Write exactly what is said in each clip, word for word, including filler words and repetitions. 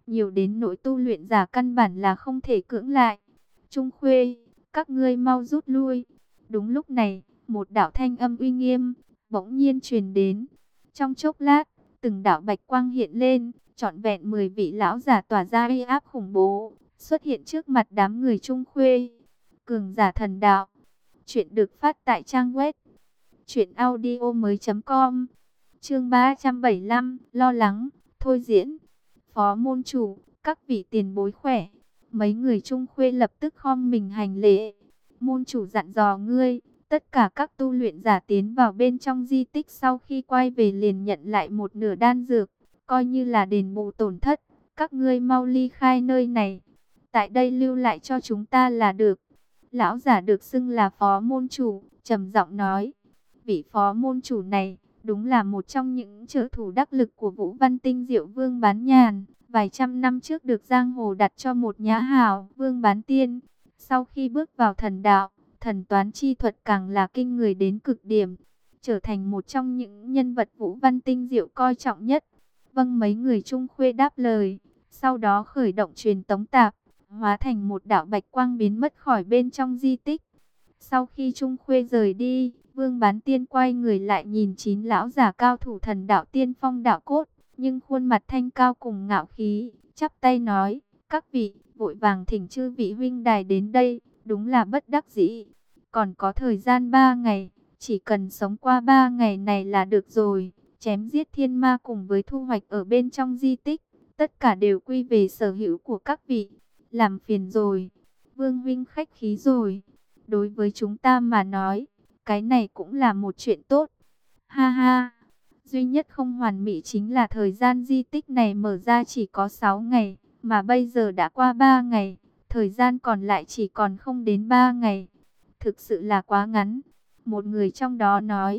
nhiều đến nỗi tu luyện giả căn bản là không thể cưỡng lại. Trung Khuê, các ngươi mau rút lui. Đúng lúc này, một đạo thanh âm uy nghiêm bỗng nhiên truyền đến. Trong chốc lát, từng đạo bạch quang hiện lên, trọn vẹn mười vị lão giả tỏa ra uy áp khủng bố, xuất hiện trước mặt đám người Trung Khuê. Cường giả thần đạo. Chuyện được phát tại trang web truyện audio mới chấm com. Chương ba trăm bảy mươi lăm, lo lắng, thôi diễn. Phó môn chủ, các vị tiền bối khỏe. Mấy người Trung Khuê lập tức khom mình hành lễ. Môn chủ dặn dò ngươi, tất cả các tu luyện giả tiến vào bên trong di tích sau khi quay về liền nhận lại một nửa đan dược, coi như là đền bù tổn thất. Các ngươi mau ly khai nơi này, tại đây lưu lại cho chúng ta là được. Lão giả được xưng là phó môn chủ, trầm giọng nói. Vị phó môn chủ này, đúng là một trong những trợ thủ đắc lực của Vũ Văn Tinh Diệu Vương Bán Nhàn. Vài trăm năm trước được giang hồ đặt cho một nhã hào Vương Bán Tiên. Sau khi bước vào thần đạo, thần toán chi thuật càng là kinh người đến cực điểm, trở thành một trong những nhân vật Vũ Văn Tinh Diệu coi trọng nhất. Vâng, mấy người Trung Khuê đáp lời, sau đó khởi động truyền tống tạp, hóa thành một đạo bạch quang biến mất khỏi bên trong di tích. Sau khi Trung Khuê rời đi, Vương Bán Tiên quay người lại nhìn chín lão giả cao thủ thần đạo tiên phong đạo cốt, nhưng khuôn mặt thanh cao cùng ngạo khí, chắp tay nói, các vị, vội vàng thỉnh chư vị huynh đài đến đây, đúng là bất đắc dĩ. Còn có thời gian ba ngày, chỉ cần sống qua ba ngày này là được rồi. Chém giết thiên ma cùng với thu hoạch ở bên trong di tích, tất cả đều quy về sở hữu của các vị. Làm phiền rồi, Vương huynh khách khí rồi. Đối với chúng ta mà nói, cái này cũng là một chuyện tốt. Ha ha, duy nhất không hoàn mỹ chính là thời gian di tích này mở ra chỉ có sáu ngày, mà bây giờ đã qua ba ngày, thời gian còn lại chỉ còn không đến ba ngày. Thực sự là quá ngắn, một người trong đó nói.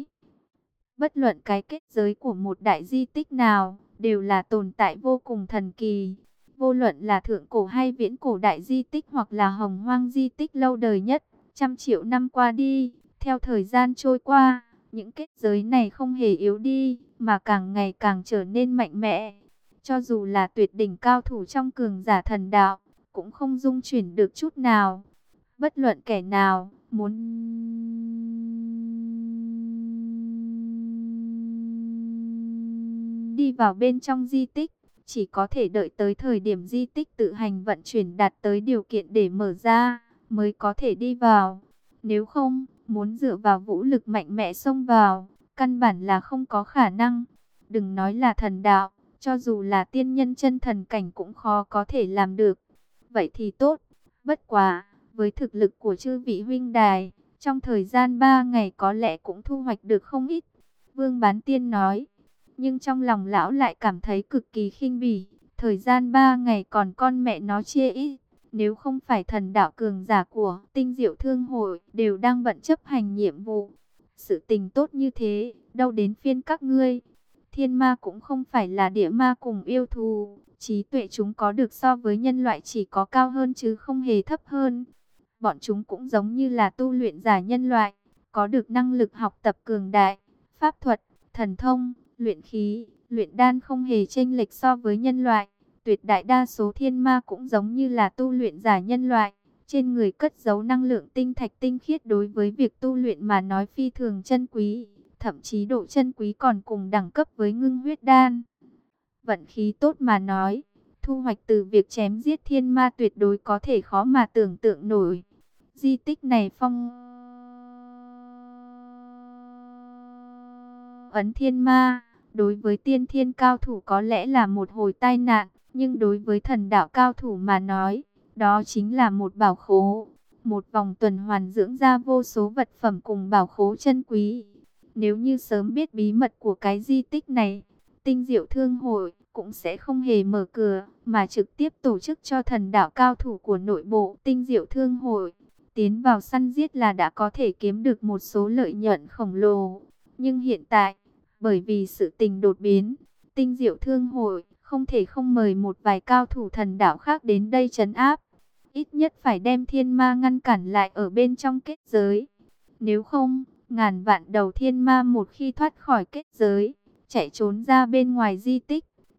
Bất luận cái kết giới của một đại di tích nào, đều là tồn tại vô cùng thần kỳ. Vô luận là thượng cổ hay viễn cổ đại di tích hoặc là hồng hoang di tích lâu đời nhất, trăm triệu năm qua đi, theo thời gian trôi qua, những kết giới này không hề yếu đi, mà càng ngày càng trở nên mạnh mẽ. Cho dù là tuyệt đỉnh cao thủ trong cường giả thần đạo, cũng không dung chuyển được chút nào. Bất luận kẻ nào, muốn đi vào bên trong di tích, chỉ có thể đợi tới thời điểm di tích tự hành vận chuyển đạt tới điều kiện để mở ra, mới có thể đi vào. Nếu không, muốn dựa vào vũ lực mạnh mẽ xông vào, căn bản là không có khả năng. Đừng nói là thần đạo, cho dù là tiên nhân chân thần cảnh cũng khó có thể làm được. Vậy thì tốt, bất quá, với thực lực của chư vị huynh đài, trong thời gian ba ngày có lẽ cũng thu hoạch được không ít. Vương Bán Tiên nói, nhưng trong lòng lão lại cảm thấy cực kỳ khinh bỉ. Thời gian ba ngày còn con mẹ nó chia ít. Nếu không phải thần đạo cường giả của Tinh Diệu Thương Hội đều đang bận chấp hành nhiệm vụ, sự tình tốt như thế, đâu đến phiên các ngươi. Thiên ma cũng không phải là địa ma cùng yêu thù, trí tuệ chúng có được so với nhân loại chỉ có cao hơn chứ không hề thấp hơn. Bọn chúng cũng giống như là tu luyện giả nhân loại, có được năng lực học tập cường đại, pháp thuật, thần thông, luyện khí, luyện đan không hề chênh lệch so với nhân loại. Tuyệt đại đa số thiên ma cũng giống như là tu luyện giả nhân loại, trên người cất giấu năng lượng tinh thạch tinh khiết, đối với việc tu luyện mà nói phi thường chân quý, thậm chí độ chân quý còn cùng đẳng cấp với ngưng huyết đan. Vận khí tốt mà nói, thu hoạch từ việc chém giết thiên ma tuyệt đối có thể khó mà tưởng tượng nổi. Di tích này phong ấn thiên ma, đối với tiên thiên cao thủ có lẽ là một hồi tai nạn, nhưng đối với thần đạo cao thủ mà nói, đó chính là một bảo khố, một vòng tuần hoàn dưỡng ra vô số vật phẩm cùng bảo khố chân quý. Nếu như sớm biết bí mật của cái di tích này, Tinh Diệu Thương Hội cũng sẽ không hề mở cửa, mà trực tiếp tổ chức cho thần đạo cao thủ của nội bộ Tinh Diệu Thương Hội tiến vào săn giết là đã có thể kiếm được một số lợi nhuận khổng lồ. Nhưng hiện tại, bởi vì sự tình đột biến, Tinh Diệu Thương Hội không thể không mời một vài cao thủ thần đạo khác đến đây trấn áp. Ít nhất phải đem thiên ma ngăn cản lại ở bên trong kết giới. Nếu không, ngàn vạn đầu thiên ma một khi thoát khỏi kết giới, chạy trốn ra bên ngoài di tích,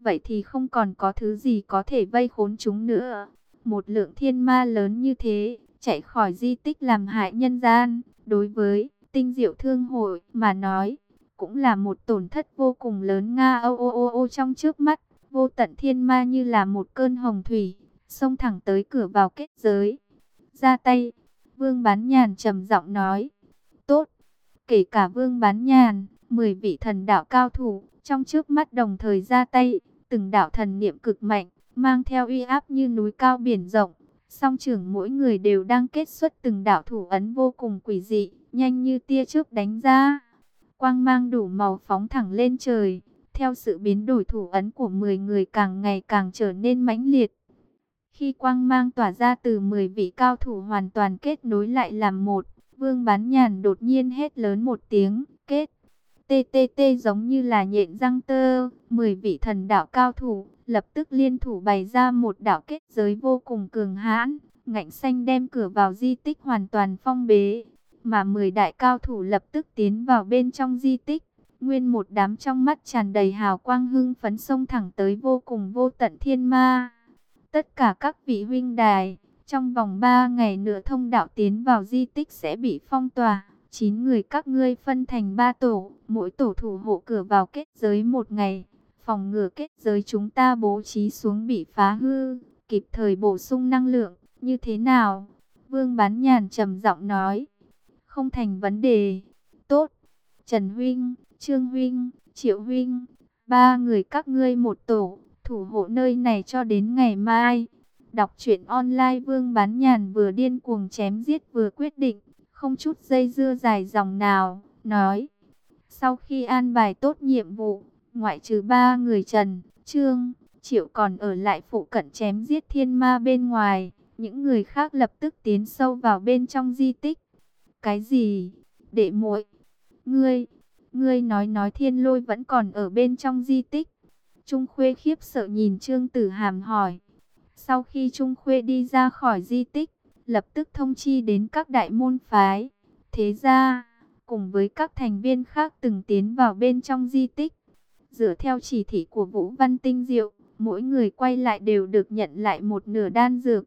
vậy thì không còn có thứ gì có thể vây khốn chúng nữa. Một lượng thiên ma lớn như thế, chạy khỏi di tích làm hại nhân gian, đối với Tinh Diệu Thương hội mà nói, cũng là một tổn thất vô cùng lớn. Nga ô ô ô ô trong trước mắt, vô tận thiên ma như là một cơn hồng thủy, xông thẳng tới cửa vào kết giới. Ra tay, Vương Bán Nhàn trầm giọng nói. Tốt, kể cả Vương Bán Nhàn, mười vị thần đạo cao thủ, trong trước mắt đồng thời ra tay, từng đạo thần niệm cực mạnh, mang theo uy áp như núi cao biển rộng. Song trưởng mỗi người đều đang kết xuất từng đạo thủ ấn vô cùng quỷ dị, nhanh như tia chớp đánh ra. Quang mang đủ màu phóng thẳng lên trời, theo sự biến đổi thủ ấn của mười người càng ngày càng trở nên mãnh liệt. Khi quang mang tỏa ra từ mười vị cao thủ hoàn toàn kết nối lại làm một, Vương Bán Nhàn đột nhiên hét lớn một tiếng, kết. Tê tê tê giống như là nhện răng tơ, mười vị thần đạo cao thủ lập tức liên thủ bày ra một đạo kết giới vô cùng cường hãn, ngạnh xanh đem cửa vào di tích hoàn toàn phong bế, mà mười đại cao thủ lập tức tiến vào bên trong di tích. Nguyên một đám trong mắt tràn đầy hào quang hưng phấn xông thẳng tới vô cùng vô tận thiên ma. Tất cả các vị huynh đài, trong vòng ba ngày nữa thông đạo tiến vào di tích sẽ bị phong tỏa. Chín người các ngươi phân thành ba tổ, mỗi tổ thủ hộ cửa vào kết giới một ngày. Phòng ngừa kết giới chúng ta bố trí xuống bị phá hư, kịp thời bổ sung năng lượng, như thế nào? Vương Bán Nhàn trầm giọng nói. Không thành vấn đề. Tốt. Trần huynh, Trương huynh, Triệu huynh, ba người các ngươi một tổ, thủ hộ nơi này cho đến ngày mai. Đọc truyện online Vương Bán Nhàn vừa điên cuồng chém giết vừa quyết định, không chút dây dưa dài dòng nào, nói. Sau khi an bài tốt nhiệm vụ, ngoại trừ ba người Trần, Trương, Triệu còn ở lại phụ cận chém giết thiên ma bên ngoài, những người khác lập tức tiến sâu vào bên trong di tích. Cái gì? Đệ muội, ngươi, ngươi nói nói Thiên Lôi vẫn còn ở bên trong di tích. Trung Khuê khiếp sợ nhìn Trương Tử Hàm hỏi. Sau khi Trung Khuê đi ra khỏi di tích, lập tức thông chi đến các đại môn phái, thế gia, cùng với các thành viên khác từng tiến vào bên trong di tích. Dựa theo chỉ thị của Vũ Văn Tinh Diệu, mỗi người quay lại đều được nhận lại một nửa đan dược.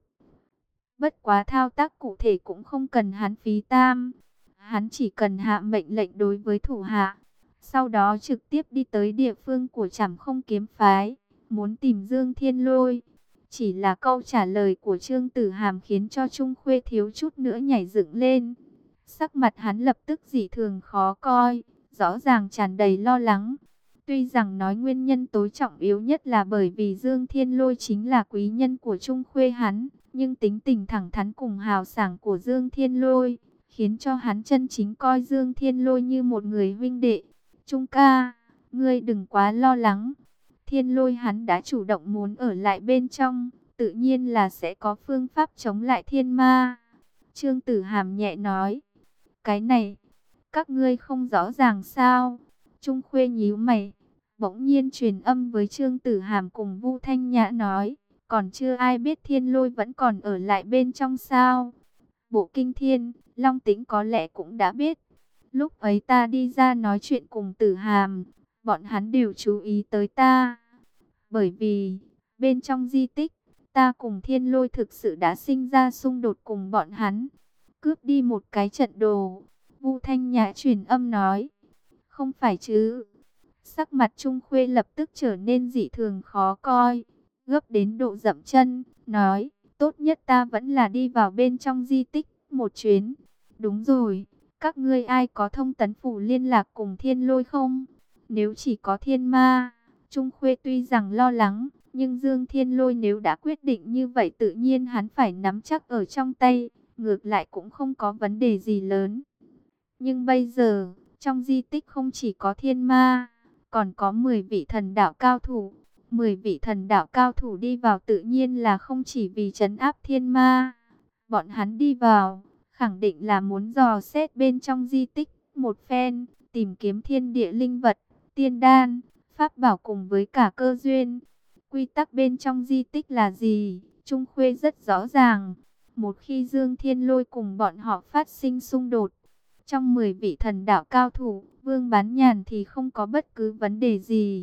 Bất quá thao tác cụ thể cũng không cần hắn phí tam. Hắn chỉ cần hạ mệnh lệnh đối với thủ hạ, sau đó trực tiếp đi tới địa phương của Trảm Không Kiếm phái, muốn tìm Dương Thiên Lôi. Chỉ là câu trả lời của Trương Tử Hàm khiến cho Trung Khuê thiếu chút nữa nhảy dựng lên. Sắc mặt hắn lập tức dị thường khó coi, rõ ràng tràn đầy lo lắng. Tuy rằng nói nguyên nhân tối trọng yếu nhất là bởi vì Dương Thiên Lôi chính là quý nhân của Trung Khuê hắn, nhưng tính tình thẳng thắn cùng hào sảng của Dương Thiên Lôi khiến cho hắn chân chính coi Dương Thiên Lôi như một người huynh đệ. Trung ca, ngươi đừng quá lo lắng. Thiên Lôi hắn đã chủ động muốn ở lại bên trong, tự nhiên là sẽ có phương pháp chống lại thiên ma. Trương Tử Hàm nhẹ nói. Cái này, các ngươi không rõ ràng sao? Trung Khuê nhíu mày, bỗng nhiên truyền âm với Trương Tử Hàm cùng Vu Thanh Nhã nói. Còn chưa ai biết Thiên Lôi vẫn còn ở lại bên trong sao? Bộ Kinh Thiên, Long Tĩnh có lẽ cũng đã biết. Lúc ấy ta đi ra nói chuyện cùng Tử Hàm, bọn hắn đều chú ý tới ta. Bởi vì, bên trong di tích, ta cùng Thiên Lôi thực sự đã sinh ra xung đột cùng bọn hắn. Cướp đi một cái trận đồ. Vu Thanh Nhã truyền âm nói. Không phải chứ. Sắc mặt Trung Khuê lập tức trở nên dị thường khó coi, gấp đến độ dậm chân, nói. Tốt nhất ta vẫn là đi vào bên trong di tích một chuyến. Đúng rồi, các ngươi ai có thông tấn phủ liên lạc cùng Thiên Lôi không? Nếu chỉ có thiên ma, Trung Khuê tuy rằng lo lắng, nhưng Dương Thiên Lôi nếu đã quyết định như vậy tự nhiên hắn phải nắm chắc ở trong tay, ngược lại cũng không có vấn đề gì lớn. Nhưng bây giờ, trong di tích không chỉ có thiên ma, còn có mười vị thần đạo cao thủ. mười vị thần đạo cao thủ đi vào tự nhiên là không chỉ vì trấn áp thiên ma. Bọn hắn đi vào, khẳng định là muốn dò xét bên trong di tích một phen, tìm kiếm thiên địa linh vật, tiên đan, pháp bảo cùng với cả cơ duyên. Quy tắc bên trong di tích là gì? Trung Khuê rất rõ ràng. Một khi Dương Thiên Lôi cùng bọn họ phát sinh xung đột, trong mười vị thần đạo cao thủ, Vương Bán Nhàn thì không có bất cứ vấn đề gì.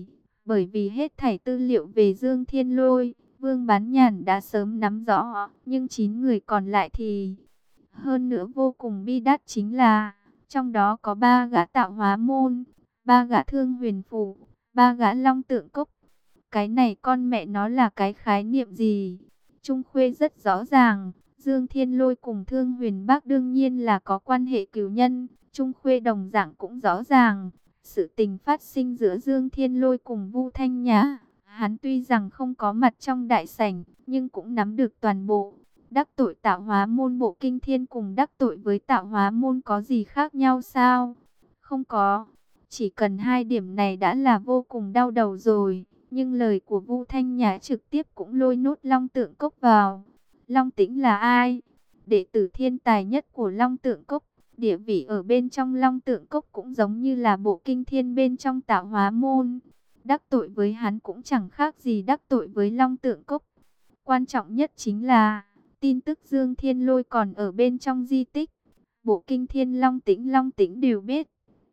Bởi vì hết thảy tư liệu về Dương Thiên Lôi, Vương Bán Nhàn đã sớm nắm rõ, nhưng chín người còn lại thì... Hơn nữa vô cùng bi đát chính là, trong đó có ba gã tạo hóa môn, ba gã thương huyền phủ, ba gã long tượng cốc. Cái này con mẹ nó là cái khái niệm gì? Trung Khuê rất rõ ràng, Dương Thiên Lôi cùng Thương Huyền Bác đương nhiên là có quan hệ cừu nhân. Trung Khuê đồng dạng cũng rõ ràng, sự tình phát sinh giữa Dương Thiên Lôi cùng Vu Thanh Nhã. Hắn tuy rằng không có mặt trong đại sảnh, nhưng cũng nắm được toàn bộ. Đắc tội tạo hóa môn Bộ Kinh Thiên cùng đắc tội với tạo hóa môn có gì khác nhau sao? Không có. Chỉ cần hai điểm này đã là vô cùng đau đầu rồi. Nhưng lời của Vu Thanh Nhã trực tiếp cũng lôi nốt Long Tượng Cốc vào. Long Tĩnh là ai? Đệ tử thiên tài nhất của Long Tượng Cốc. Địa vị ở bên trong Long Tượng Cốc cũng giống như là Bộ Kinh Thiên bên trong tạo hóa môn. Đắc tội với hắn cũng chẳng khác gì đắc tội với Long Tượng Cốc. Quan trọng nhất chính là tin tức Dương Thiên Lôi còn ở bên trong di tích. Bộ Kinh Thiên Long Tĩnh Long Tĩnh đều biết.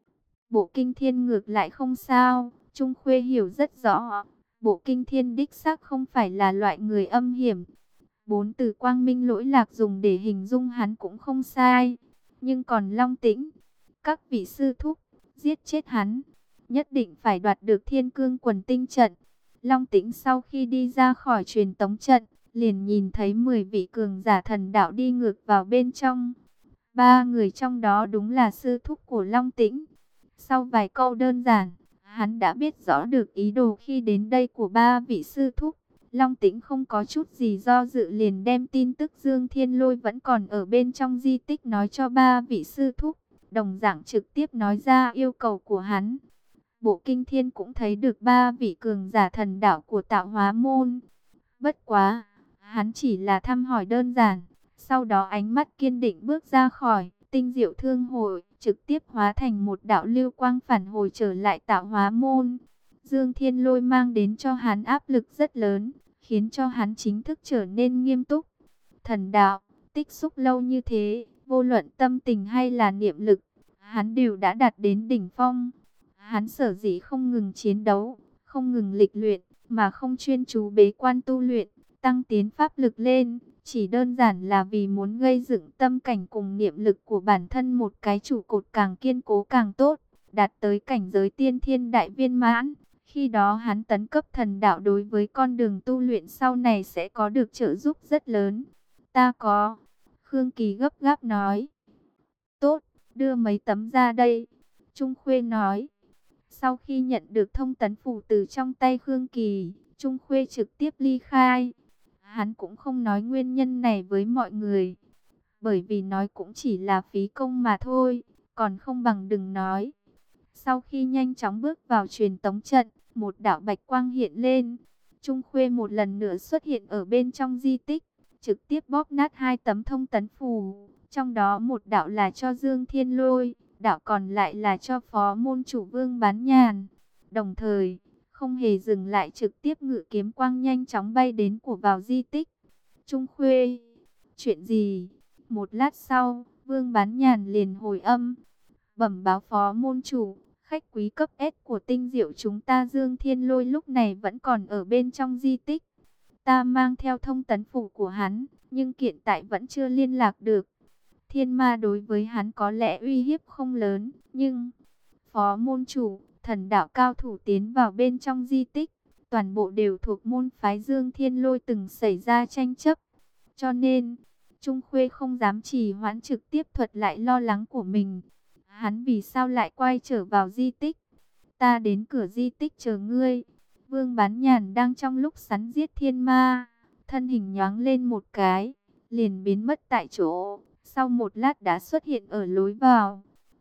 Bộ Kinh Thiên ngược lại không sao. Trung Khuê hiểu rất rõ. Bộ Kinh Thiên đích xác không phải là loại người âm hiểm. Bốn từ quang minh lỗi lạc dùng để hình dung hắn cũng không sai. Nhưng còn Long Tĩnh, các vị sư thúc, giết chết hắn. Nhất định phải đoạt được Thiên Cương Quần Tinh trận. Long Tĩnh sau khi đi ra khỏi truyền tống trận, liền nhìn thấy mười vị cường giả thần đạo đi ngược vào bên trong. Ba người trong đó đúng là sư thúc của Long Tĩnh. Sau vài câu đơn giản, hắn đã biết rõ được ý đồ khi đến đây của ba vị sư thúc. Long Tĩnh không có chút gì do dự liền đem tin tức Dương Thiên Lôi vẫn còn ở bên trong di tích nói cho ba vị sư thúc. Đồng dạng trực tiếp nói ra yêu cầu của hắn. Bộ Kinh Thiên cũng thấy được ba vị cường giả thần đạo của tạo hóa môn. Bất quá, hắn chỉ là thăm hỏi đơn giản. Sau đó ánh mắt kiên định bước ra khỏi Tinh Diệu Thương Hội, trực tiếp hóa thành một đạo lưu quang phản hồi trở lại tạo hóa môn. Dương Thiên Lôi mang đến cho hắn áp lực rất lớn, khiến cho hắn chính thức trở nên nghiêm túc. Thần đạo, tích xúc lâu như thế, vô luận tâm tình hay là niệm lực, hắn đều đã đạt đến đỉnh phong. Hắn sở dĩ không ngừng chiến đấu, không ngừng lịch luyện, mà không chuyên chú bế quan tu luyện, tăng tiến pháp lực lên, chỉ đơn giản là vì muốn gây dựng tâm cảnh cùng niệm lực của bản thân một cái trụ cột càng kiên cố càng tốt, đạt tới cảnh giới tiên thiên đại viên mãn. Khi đó hắn tấn cấp thần đạo đối với con đường tu luyện sau này sẽ có được trợ giúp rất lớn. Ta có. Khương Kỳ gấp gáp nói. Tốt, đưa mấy tấm ra đây. Trung Khuê nói. Sau khi nhận được thông tấn phủ từ trong tay Khương Kỳ, Trung Khuê trực tiếp ly khai. Hắn cũng không nói nguyên nhân này với mọi người. Bởi vì nói cũng chỉ là phí công mà thôi, còn không bằng đừng nói. Sau khi nhanh chóng bước vào truyền tống trận, một đạo bạch quang hiện lên. Trung Khuê một lần nữa xuất hiện ở bên trong di tích, trực tiếp bóp nát hai tấm thông tấn phù. Trong đó một đạo là cho Dương Thiên Lôi, đạo còn lại là cho phó môn chủ Vương Bán Nhàn. Đồng thời, không hề dừng lại trực tiếp ngự kiếm quang nhanh chóng bay đến của vào di tích. Trung Khuê, chuyện gì? Một lát sau, Vương Bán Nhàn liền hồi âm, bẩm báo phó môn chủ. Khách quý cấp S của Tinh Diệu chúng ta Dương Thiên Lôi lúc này vẫn còn ở bên trong di tích. Ta mang theo thông tấn phủ của hắn, nhưng hiện tại vẫn chưa liên lạc được. Thiên ma đối với hắn có lẽ uy hiếp không lớn, nhưng... Phó môn chủ, thần đạo cao thủ tiến vào bên trong di tích, toàn bộ đều thuộc môn phái Dương Thiên Lôi từng xảy ra tranh chấp. Cho nên, Trung Khuê không dám trì hoãn trực tiếp thuật lại lo lắng của mình. Hắn vì sao lại quay trở vào di tích? Ta đến cửa di tích chờ ngươi. Vương Bán Nhàn đang trong lúc sắn giết thiên ma, thân hình nhoáng lên một cái, liền biến mất tại chỗ. Sau một lát đã xuất hiện ở lối vào.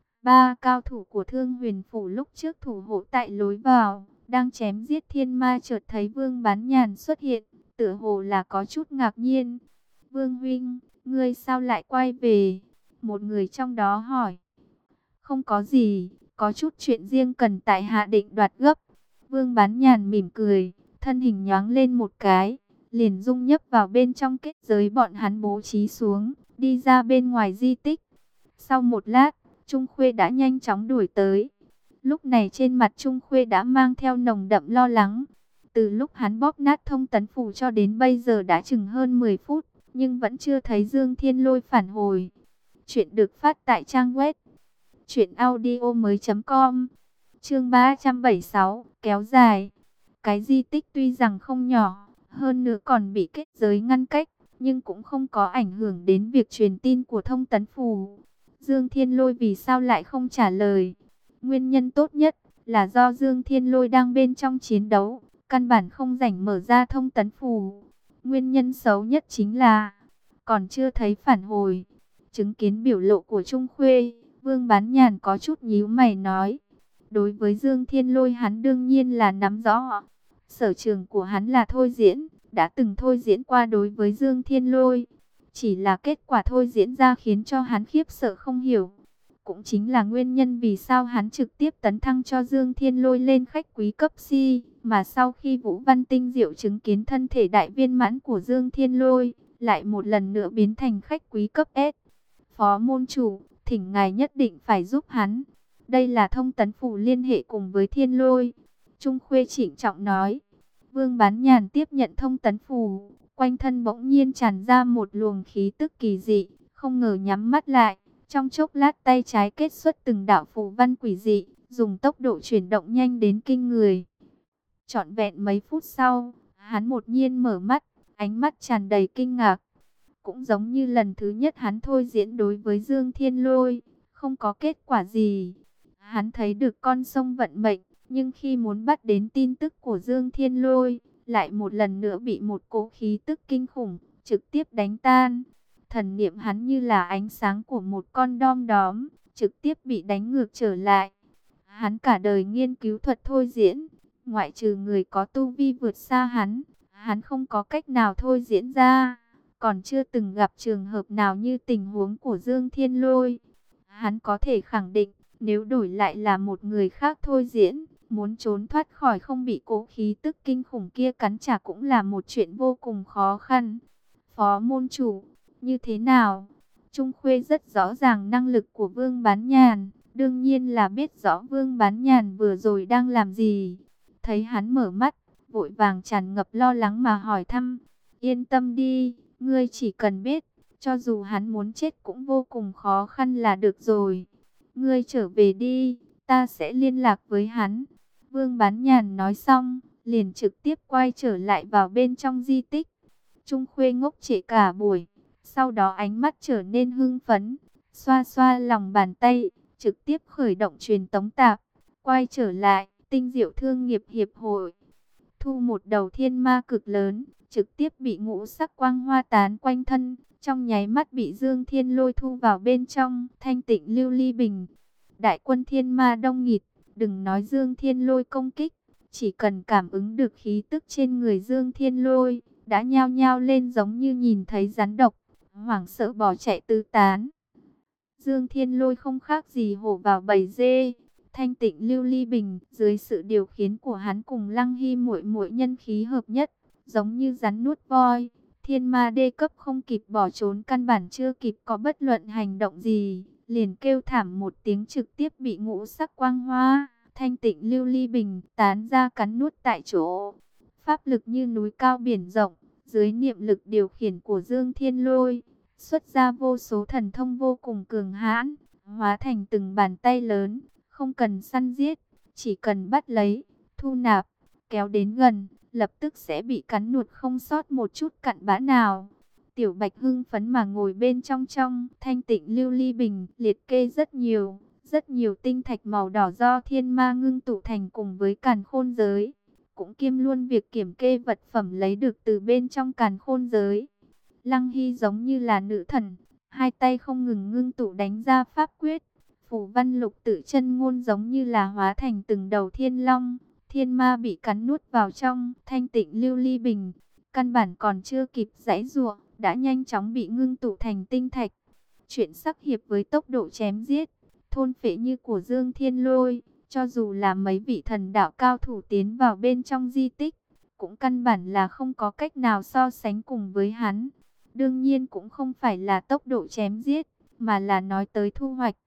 Ba cao thủ của Thương Huyền Phủ lúc trước thủ hộ tại lối vào, đang chém giết thiên ma chợt thấy Vương Bán Nhàn xuất hiện, tựa hồ là có chút ngạc nhiên. Vương huynh, ngươi sao lại quay về? Một người trong đó hỏi. Không có gì, có chút chuyện riêng cần tại hạ định đoạt gấp. Vương Bán Nhàn mỉm cười, thân hình nhoáng lên một cái, liền dung nhấp vào bên trong kết giới bọn hắn bố trí xuống, đi ra bên ngoài di tích. Sau một lát, Trung Khuê đã nhanh chóng đuổi tới. Lúc này trên mặt Trung Khuê đã mang theo nồng đậm lo lắng. Từ lúc hắn bóp nát thông tấn phủ cho đến bây giờ đã chừng hơn mười phút, nhưng vẫn chưa thấy Dương Thiên Lôi phản hồi. Chuyện được phát tại trang web truyện audio mới chấm com. Chương ba trăm bảy mươi sáu, kéo dài. Cái di tích tuy rằng không nhỏ, hơn nữa còn bị kết giới ngăn cách, nhưng cũng không có ảnh hưởng đến việc truyền tin của thông tấn phủ. Dương Thiên Lôi vì sao lại không trả lời? Nguyên nhân tốt nhất là do Dương Thiên Lôi đang bên trong chiến đấu, căn bản không rảnh mở ra thông tấn phủ. Nguyên nhân xấu nhất chính là còn chưa thấy phản hồi. Chứng kiến biểu lộ của Trung Khuê, Vương Bán Nhàn có chút nhíu mày nói. Đối với Dương Thiên Lôi hắn đương nhiên là nắm rõ. Sở trường của hắn là thôi diễn, đã từng thôi diễn qua đối với Dương Thiên Lôi. Chỉ là kết quả thôi diễn ra khiến cho hắn khiếp sợ không hiểu. Cũng chính là nguyên nhân vì sao hắn trực tiếp tấn thăng cho Dương Thiên Lôi lên khách quý cấp C. Mà sau khi Vũ Văn Tinh Diệu chứng kiến thân thể đại viên mãn của Dương Thiên Lôi, lại một lần nữa biến thành khách quý cấp S. Phó môn chủ, thỉnh ngài nhất định phải giúp hắn. Đây là thông tấn phủ liên hệ cùng với Thiên Lôi. Trung Khuê trịnh trọng nói. Vương Bán Nhàn tiếp nhận thông tấn phủ, quanh thân bỗng nhiên tràn ra một luồng khí tức kỳ dị, không ngờ nhắm mắt lại. Trong chốc lát tay trái kết xuất từng đạo phù văn quỷ dị, dùng tốc độ chuyển động nhanh đến kinh người. Trọn vẹn mấy phút sau, hắn đột nhiên mở mắt, ánh mắt tràn đầy kinh ngạc. Cũng giống như lần thứ nhất hắn thôi diễn đối với Dương Thiên Lôi, không có kết quả gì. Hắn thấy được con sông vận mệnh, nhưng khi muốn bắt đến tin tức của Dương Thiên Lôi, lại một lần nữa bị một cỗ khí tức kinh khủng, trực tiếp đánh tan. Thần niệm hắn như là ánh sáng của một con đom đóm, trực tiếp bị đánh ngược trở lại. Hắn cả đời nghiên cứu thuật thôi diễn, ngoại trừ người có tu vi vượt xa hắn, hắn không có cách nào thôi diễn ra. Còn chưa từng gặp trường hợp nào như tình huống của Dương Thiên Lôi. Hắn có thể khẳng định, nếu đổi lại là một người khác thôi diễn, muốn trốn thoát khỏi không bị cố khí tức kinh khủng kia cắn trả cũng là một chuyện vô cùng khó khăn. Phó môn chủ, như thế nào? Trung Khuê rất rõ ràng năng lực của Vương Bán Nhàn, đương nhiên là biết rõ Vương Bán Nhàn vừa rồi đang làm gì. Thấy hắn mở mắt, vội vàng tràn ngập lo lắng mà hỏi thăm. Yên tâm đi, ngươi chỉ cần biết, cho dù hắn muốn chết cũng vô cùng khó khăn là được rồi. Ngươi trở về đi, ta sẽ liên lạc với hắn. Vương Bán Nhàn nói xong, liền trực tiếp quay trở lại vào bên trong di tích. Trung Khuê ngốc trệ cả buổi, sau đó ánh mắt trở nên hưng phấn, xoa xoa lòng bàn tay, trực tiếp khởi động truyền tống tạp, quay trở lại Tinh Diệu Thương nghiệp hiệp hội. Thu một đầu thiên ma cực lớn, trực tiếp bị ngũ sắc quang hoa tán quanh thân, trong nháy mắt bị Dương Thiên Lôi thu vào bên trong thanh tịnh lưu ly bình. Đại quân thiên ma đông nghịt, đừng nói Dương Thiên Lôi công kích, chỉ cần cảm ứng được khí tức trên người Dương Thiên Lôi, đã nhao nhao lên giống như nhìn thấy rắn độc, hoảng sợ bỏ chạy tứ tán. Dương Thiên Lôi không khác gì hổ vào bầy dê. Thanh tịnh lưu ly bình dưới sự điều khiển của hắn cùng Lăng Hy muội muội nhân khí hợp nhất, giống như rắn nuốt voi. Thiên ma đê cấp không kịp bỏ trốn, căn bản chưa kịp có bất luận hành động gì, liền kêu thảm một tiếng trực tiếp bị ngũ sắc quang hoa, thanh tịnh lưu ly bình tán ra cắn nuốt tại chỗ. Pháp lực như núi cao biển rộng, dưới niệm lực điều khiển của Dương Thiên Lôi, xuất ra vô số thần thông vô cùng cường hãn, hóa thành từng bàn tay lớn, không cần săn giết, chỉ cần bắt lấy, thu nạp, kéo đến gần, lập tức sẽ bị cắn nuốt không sót một chút cặn bã nào. Tiểu Bạch hưng phấn mà ngồi bên trong trong thanh tịnh lưu ly bình, liệt kê rất nhiều, rất nhiều tinh thạch màu đỏ do thiên ma ngưng tụ thành cùng với càn khôn giới, cũng kiêm luôn việc kiểm kê vật phẩm lấy được từ bên trong càn khôn giới. Lăng Hy giống như là nữ thần, hai tay không ngừng ngưng tụ đánh ra pháp quyết. Phù văn lục tự chân ngôn giống như là hóa thành từng đầu thiên long, thiên ma bị cắn nuốt vào trong thanh tịnh lưu ly bình, căn bản còn chưa kịp giãy giụa, đã nhanh chóng bị ngưng tụ thành tinh thạch. Chuyện sắc hiệp với tốc độ chém giết, thôn phệ như của Dương Thiên Lôi, cho dù là mấy vị thần đạo cao thủ tiến vào bên trong di tích, cũng căn bản là không có cách nào so sánh cùng với hắn. Đương nhiên cũng không phải là tốc độ chém giết, mà là nói tới thu hoạch.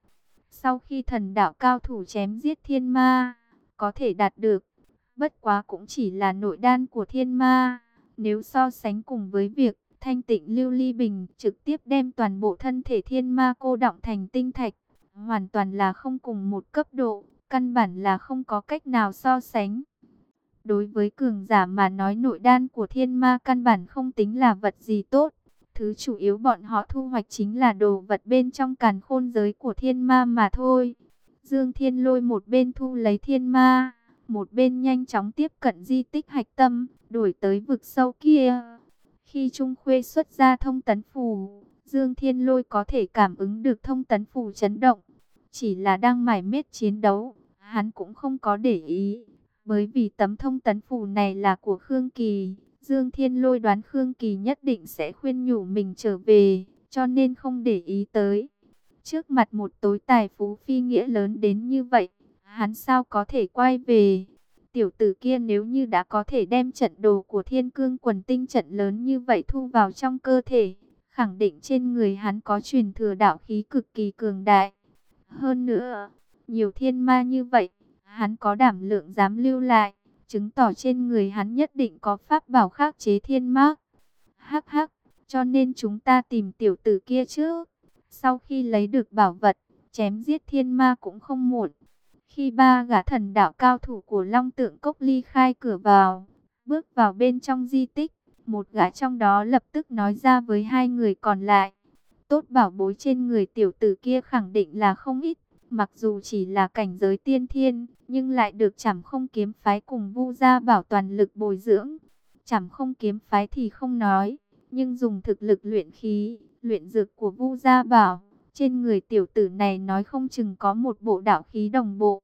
Sau khi thần đạo cao thủ chém giết thiên ma, có thể đạt được, bất quá cũng chỉ là nội đan của thiên ma. Nếu so sánh cùng với việc thanh tịnh lưu ly bình trực tiếp đem toàn bộ thân thể thiên ma cô đọng thành tinh thạch, hoàn toàn là không cùng một cấp độ, căn bản là không có cách nào so sánh. Đối với cường giả mà nói, nội đan của thiên ma căn bản không tính là vật gì tốt. Thứ chủ yếu bọn họ thu hoạch chính là đồ vật bên trong càn khôn giới của thiên ma mà thôi. Dương Thiên Lôi một bên thu lấy thiên ma, một bên nhanh chóng tiếp cận di tích hạch tâm, đuổi tới vực sâu kia. Khi Trung Khuê xuất ra thông tấn phù, Dương Thiên Lôi có thể cảm ứng được thông tấn phù chấn động. Chỉ là đang mải miết chiến đấu, hắn cũng không có để ý. Bởi vì tấm thông tấn phù này là của Khương Kỳ, Dương Thiên Lôi đoán Khương Kỳ nhất định sẽ khuyên nhủ mình trở về, cho nên không để ý tới. Trước mặt một tối tài phú phi nghĩa lớn đến như vậy, hắn sao có thể quay về? Tiểu tử kia nếu như đã có thể đem trận đồ của Thiên Cương Quần Tinh trận lớn như vậy thu vào trong cơ thể, khẳng định trên người hắn có truyền thừa đạo khí cực kỳ cường đại. Hơn nữa, nhiều thiên ma như vậy, hắn có đảm lượng dám lưu lại, chứng tỏ trên người hắn nhất định có pháp bảo khắc chế thiên mác. Hắc hắc, cho nên chúng ta tìm tiểu tử kia trước. Sau khi lấy được bảo vật, chém giết thiên ma cũng không muộn. Khi ba gã thần đạo cao thủ của Long Tượng Cốc ly khai cửa vào, bước vào bên trong di tích, một gã trong đó lập tức nói ra với hai người còn lại. Tốt bảo bối trên người tiểu tử kia khẳng định là không ít. Mặc dù chỉ là cảnh giới tiên thiên, nhưng lại được Trảm Không Kiếm Phái cùng Vu Gia Bảo toàn lực bồi dưỡng. Trảm Không Kiếm Phái thì không nói, nhưng dùng thực lực luyện khí, luyện dược của Vu Gia Bảo, trên người tiểu tử này nói không chừng có một bộ đạo khí đồng bộ.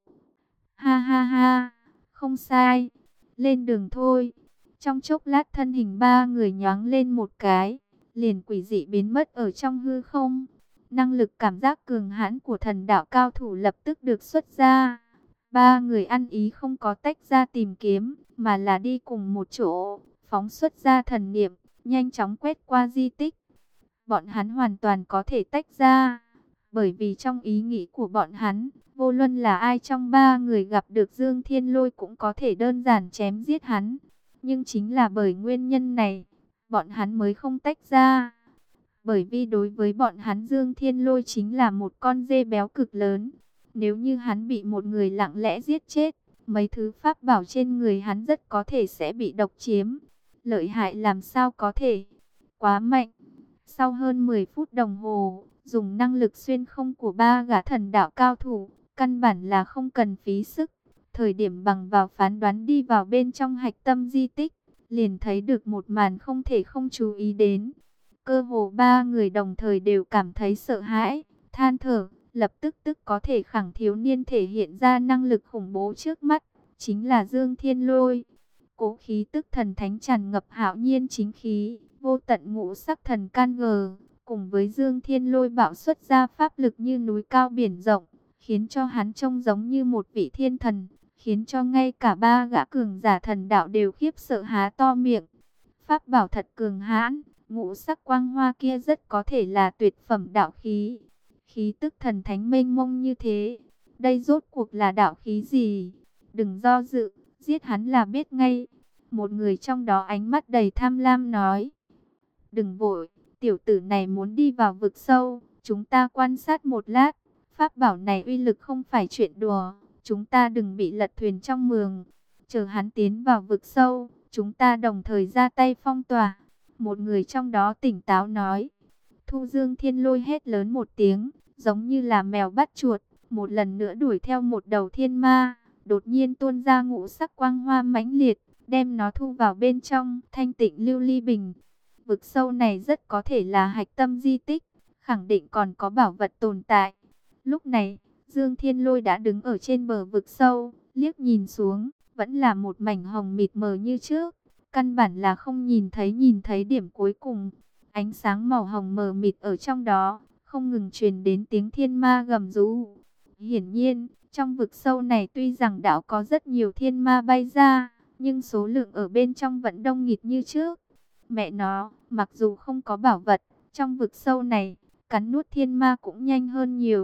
Ha ha ha, không sai, lên đường thôi. Trong chốc lát thân hình ba người nhoáng lên một cái, liền quỷ dị biến mất ở trong hư không. Năng lực cảm giác cường hãn của thần đạo cao thủ lập tức được xuất ra. Ba người ăn ý không có tách ra tìm kiếm, mà là đi cùng một chỗ, phóng xuất ra thần niệm, nhanh chóng quét qua di tích. Bọn hắn hoàn toàn có thể tách ra, bởi vì trong ý nghĩ của bọn hắn, vô luận là ai trong ba người gặp được Dương Thiên Lôi cũng có thể đơn giản chém giết hắn. Nhưng chính là bởi nguyên nhân này, bọn hắn mới không tách ra. Bởi vì đối với bọn hắn, Dương Thiên Lôi chính là một con dê béo cực lớn. Nếu như hắn bị một người lặng lẽ giết chết, mấy thứ pháp bảo trên người hắn rất có thể sẽ bị độc chiếm. Lợi hại làm sao có thể? Quá mạnh. Sau hơn mười phút đồng hồ, dùng năng lực xuyên không của ba gã thần đạo cao thủ, căn bản là không cần phí sức. Thời điểm bằng vào phán đoán đi vào bên trong hạch tâm di tích, liền thấy được một màn không thể không chú ý đến. Cơ hồ ba người đồng thời đều cảm thấy sợ hãi, than thở, lập tức tức có thể khẳng thiếu niên thể hiện ra năng lực khủng bố trước mắt, chính là Dương Thiên Lôi. Cố khí tức thần thánh tràn ngập hạo nhiên chính khí, vô tận ngũ sắc thần can ngờ, cùng với Dương Thiên Lôi bạo xuất ra pháp lực như núi cao biển rộng, khiến cho hắn trông giống như một vị thiên thần, khiến cho ngay cả ba gã cường giả thần đạo đều khiếp sợ há to miệng. Pháp bảo thật cường hãn, ngũ sắc quang hoa kia rất có thể là tuyệt phẩm đạo khí. Khí tức thần thánh mênh mông như thế, đây rốt cuộc là đạo khí gì? Đừng do dự, giết hắn là biết ngay. Một người trong đó ánh mắt đầy tham lam nói. Đừng vội, tiểu tử này muốn đi vào vực sâu, chúng ta quan sát một lát. Pháp bảo này uy lực không phải chuyện đùa, chúng ta đừng bị lật thuyền trong mường. Chờ hắn tiến vào vực sâu, chúng ta đồng thời ra tay phong tỏa. Một người trong đó tỉnh táo nói. Thu Dương Thiên Lôi hét lớn một tiếng, giống như là mèo bắt chuột, một lần nữa đuổi theo một đầu thiên ma, đột nhiên tuôn ra ngũ sắc quang hoa mãnh liệt, đem nó thu vào bên trong thanh tịnh lưu ly bình. Vực sâu này rất có thể là hạch tâm di tích, khẳng định còn có bảo vật tồn tại. Lúc này, Dương Thiên Lôi đã đứng ở trên bờ vực sâu, liếc nhìn xuống, vẫn là một mảnh hồng mịt mờ như trước. Căn bản là không nhìn thấy nhìn thấy điểm cuối cùng. Ánh sáng màu hồng mờ mịt ở trong đó, không ngừng truyền đến tiếng thiên ma gầm rú. Hiển nhiên, trong vực sâu này tuy rằng đã có rất nhiều thiên ma bay ra, nhưng số lượng ở bên trong vẫn đông nghịt như trước. Mẹ nó, mặc dù không có bảo vật, trong vực sâu này, cắn nuốt thiên ma cũng nhanh hơn nhiều.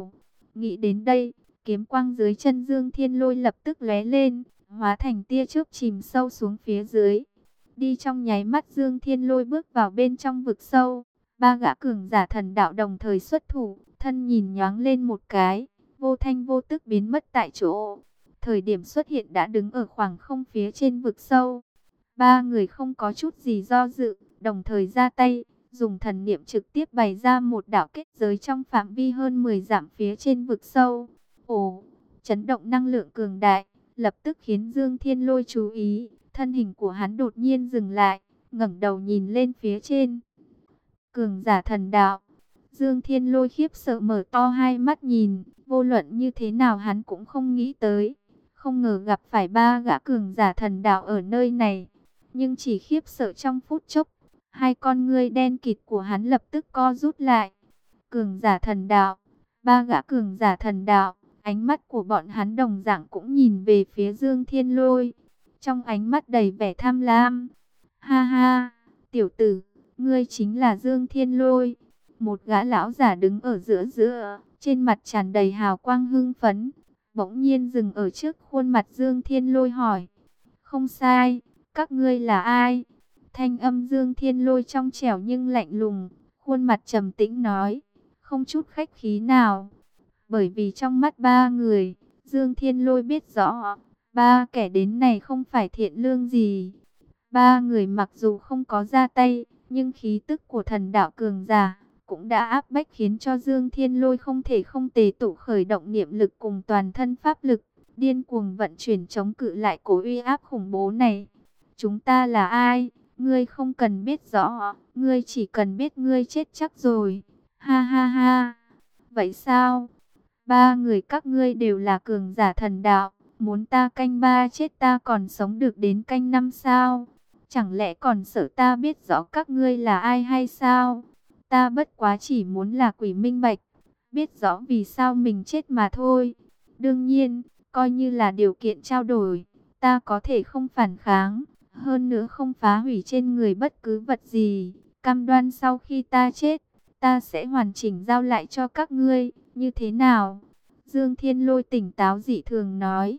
Nghĩ đến đây, kiếm quang dưới chân Dương Thiên Lôi lập tức lóe lên, hóa thành tia chớp chìm sâu xuống phía dưới. Đi trong nháy mắt, Dương Thiên Lôi bước vào bên trong vực sâu. Ba gã cường giả thần đạo đồng thời xuất thủ, thân nhìn nhoáng lên một cái, vô thanh vô tức biến mất tại chỗ. Thời điểm xuất hiện đã đứng ở khoảng không phía trên vực sâu. Ba người không có chút gì do dự, đồng thời ra tay, dùng thần niệm trực tiếp bày ra một đạo kết giới trong phạm vi hơn mười dặm phía trên vực sâu. Ồ, chấn động năng lượng cường đại, lập tức khiến Dương Thiên Lôi chú ý, thân hình của hắn đột nhiên dừng lại, ngẩng đầu nhìn lên phía trên. Cường giả thần đạo. Dương Thiên Lôi khiếp sợ mở to hai mắt nhìn, vô luận như thế nào hắn cũng không nghĩ tới, không ngờ gặp phải ba gã cường giả thần đạo ở nơi này. Nhưng chỉ khiếp sợ trong phút chốc, hai con ngươi đen kịt của hắn lập tức co rút lại. Cường giả thần đạo, ba gã cường giả thần đạo, ánh mắt của bọn hắn đồng dạng cũng nhìn về phía Dương Thiên Lôi, trong ánh mắt đầy vẻ tham lam. Ha ha, tiểu tử, ngươi chính là Dương Thiên Lôi. Một gã lão giả đứng ở giữa giữa, trên mặt tràn đầy hào quang hưng phấn, bỗng nhiên dừng ở trước khuôn mặt Dương Thiên Lôi hỏi. Không sai, các ngươi là ai? Thanh âm Dương Thiên Lôi trong trẻo nhưng lạnh lùng, khuôn mặt trầm tĩnh nói, không chút khách khí nào. Bởi vì trong mắt ba người, Dương Thiên Lôi biết rõ, ba kẻ đến này không phải thiện lương gì. Ba người mặc dù không có ra tay, nhưng khí tức của thần đạo cường giả cũng đã áp bách khiến cho Dương Thiên Lôi không thể không tề tụ khởi động niệm lực cùng toàn thân pháp lực, điên cuồng vận chuyển chống cự lại cổ uy áp khủng bố này. Chúng ta là ai? Ngươi không cần biết rõ, ngươi chỉ cần biết ngươi chết chắc rồi. Ha ha ha. Vậy sao? Ba người các ngươi đều là cường giả thần đạo, muốn ta canh ba chết ta còn sống được đến canh năm sao? Chẳng lẽ còn sợ ta biết rõ các ngươi là ai hay sao? Ta bất quá chỉ muốn là quỷ minh bạch, biết rõ vì sao mình chết mà thôi. Đương nhiên, coi như là điều kiện trao đổi, ta có thể không phản kháng, hơn nữa không phá hủy trên người bất cứ vật gì. Cam đoan sau khi ta chết, ta sẽ hoàn chỉnh giao lại cho các ngươi, như thế nào? Dương Thiên Lôi tỉnh táo dị thường nói.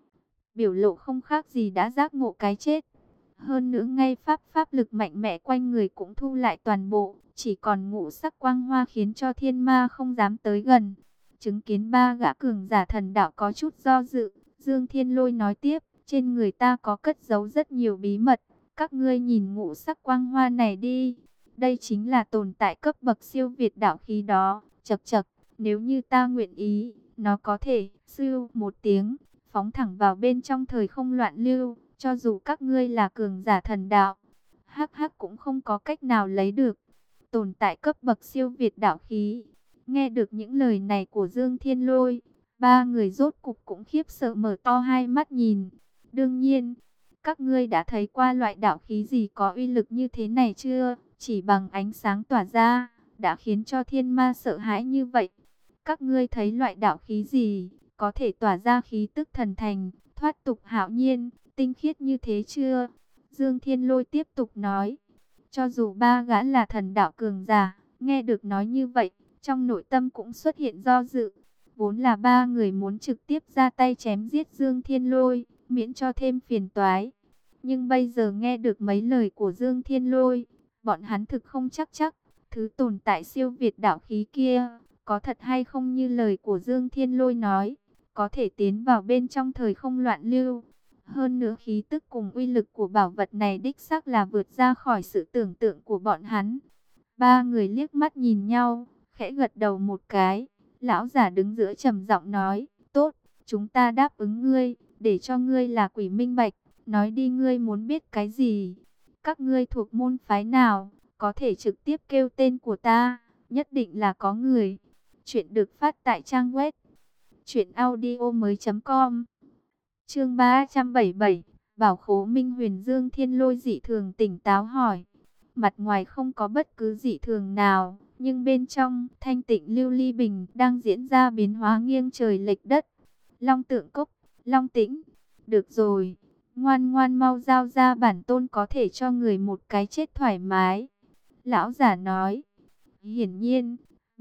Biểu lộ không khác gì đã giác ngộ cái chết. Hơn nữa ngay pháp pháp lực mạnh mẽ quanh người cũng thu lại toàn bộ, chỉ còn ngũ sắc quang hoa khiến cho thiên ma không dám tới gần. Chứng kiến ba gã cường giả thần đạo có chút do dự, Dương Thiên Lôi nói tiếp, trên người ta có cất giấu rất nhiều bí mật, các ngươi nhìn ngũ sắc quang hoa này đi. Đây chính là tồn tại cấp bậc siêu việt đạo khí đó, chậc chậc, nếu như ta nguyện ý, nó có thể siêu một tiếng, phóng thẳng vào bên trong thời không loạn lưu. Cho dù các ngươi là cường giả thần đạo, hắc hắc cũng không có cách nào lấy được. Tồn tại cấp bậc siêu việt đạo khí. Nghe được những lời này của Dương Thiên Lôi, ba người rốt cục cũng khiếp sợ mở to hai mắt nhìn. Đương nhiên, các ngươi đã thấy qua loại đạo khí gì có uy lực như thế này chưa? Chỉ bằng ánh sáng tỏa ra, đã khiến cho thiên ma sợ hãi như vậy. Các ngươi thấy loại đạo khí gì có thể tỏa ra khí tức thần thành, thoát tục hạo nhiên, tinh khiết như thế chưa? Dương Thiên Lôi tiếp tục nói. Cho dù ba gã là thần đạo cường giả, nghe được nói như vậy, trong nội tâm cũng xuất hiện do dự. Vốn là ba người muốn trực tiếp ra tay chém giết Dương Thiên Lôi, miễn cho thêm phiền toái. Nhưng bây giờ nghe được mấy lời của Dương Thiên Lôi, bọn hắn thực không chắc chắc, thứ tồn tại siêu việt đạo khí kia, có thật hay không như lời của Dương Thiên Lôi nói, có thể tiến vào bên trong thời không loạn lưu. Hơn nữa khí tức cùng uy lực của bảo vật này đích xác là vượt ra khỏi sự tưởng tượng của bọn hắn. Ba người liếc mắt nhìn nhau, khẽ gật đầu một cái. Lão giả đứng giữa trầm giọng nói, tốt, chúng ta đáp ứng ngươi, để cho ngươi là quỷ minh bạch. Nói đi, ngươi muốn biết cái gì? Các ngươi thuộc môn phái nào? Có thể trực tiếp kêu tên của ta, nhất định là có người. Chuyện được phát tại trang web truyện audio mới chấm com. Chương ba trăm bảy mươi bảy, Bảo Khố Minh Huyền. Dương Thiên Lôi dị thường tỉnh táo hỏi. Mặt ngoài không có bất cứ dị thường nào, nhưng bên trong thanh tịnh lưu ly bình đang diễn ra biến hóa nghiêng trời lệch đất. Long Tượng Cốc, Long Tĩnh. Được rồi, ngoan ngoan mau giao ra bản tôn có thể cho người một cái chết thoải mái. Lão giả nói. Hiển nhiên,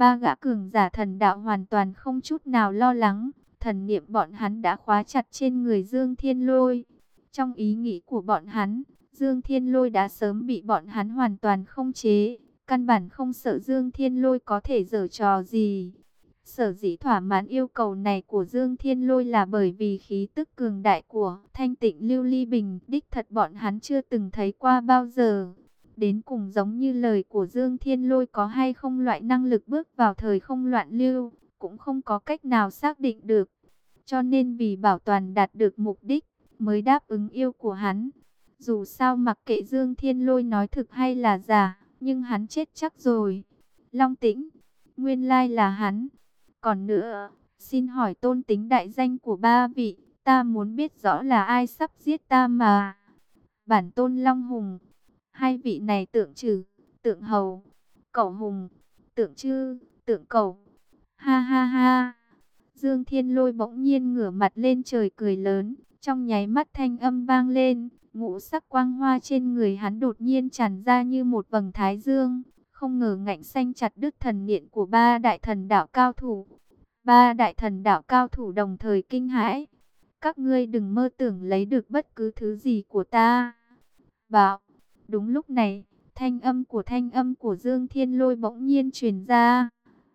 Ba gã cường giả thần đạo hoàn toàn không chút nào lo lắng, thần niệm bọn hắn đã khóa chặt trên người Dương Thiên Lôi. Trong ý nghĩ của bọn hắn, Dương Thiên Lôi đã sớm bị bọn hắn hoàn toàn không chế, căn bản không sợ Dương Thiên Lôi có thể giở trò gì. Sở dĩ thỏa mãn yêu cầu này của Dương Thiên Lôi là bởi vì khí tức cường đại của Thanh Tịnh Lưu Ly Bình đích thật bọn hắn chưa từng thấy qua bao giờ. Đến cùng giống như lời của Dương Thiên Lôi có hay không loại năng lực bước vào thời không loạn lưu, cũng không có cách nào xác định được. Cho nên vì bảo toàn đạt được mục đích, mới đáp ứng yêu của hắn. Dù sao mặc kệ Dương Thiên Lôi nói thực hay là giả, nhưng hắn chết chắc rồi. Long Tĩnh, nguyên lai là hắn. Còn nữa, xin hỏi tôn tính đại danh của ba vị, ta muốn biết rõ là ai sắp giết ta mà. Bản tôn Long Hùng, hai vị này tượng trừ, tượng hầu, cẩu hùng, tượng chư, tượng cẩu. Ha ha ha. Dương Thiên Lôi bỗng nhiên ngửa mặt lên trời cười lớn, trong nháy mắt thanh âm vang lên, ngũ sắc quang hoa trên người hắn đột nhiên tràn ra như một vầng thái dương, không ngờ ngạnh xanh chặt đứt thần niệm của ba đại thần đạo cao thủ. Ba đại thần đạo cao thủ đồng thời kinh hãi. Các ngươi đừng mơ tưởng lấy được bất cứ thứ gì của ta. Bảo, đúng lúc này, thanh âm của thanh âm của Dương Thiên Lôi bỗng nhiên truyền ra.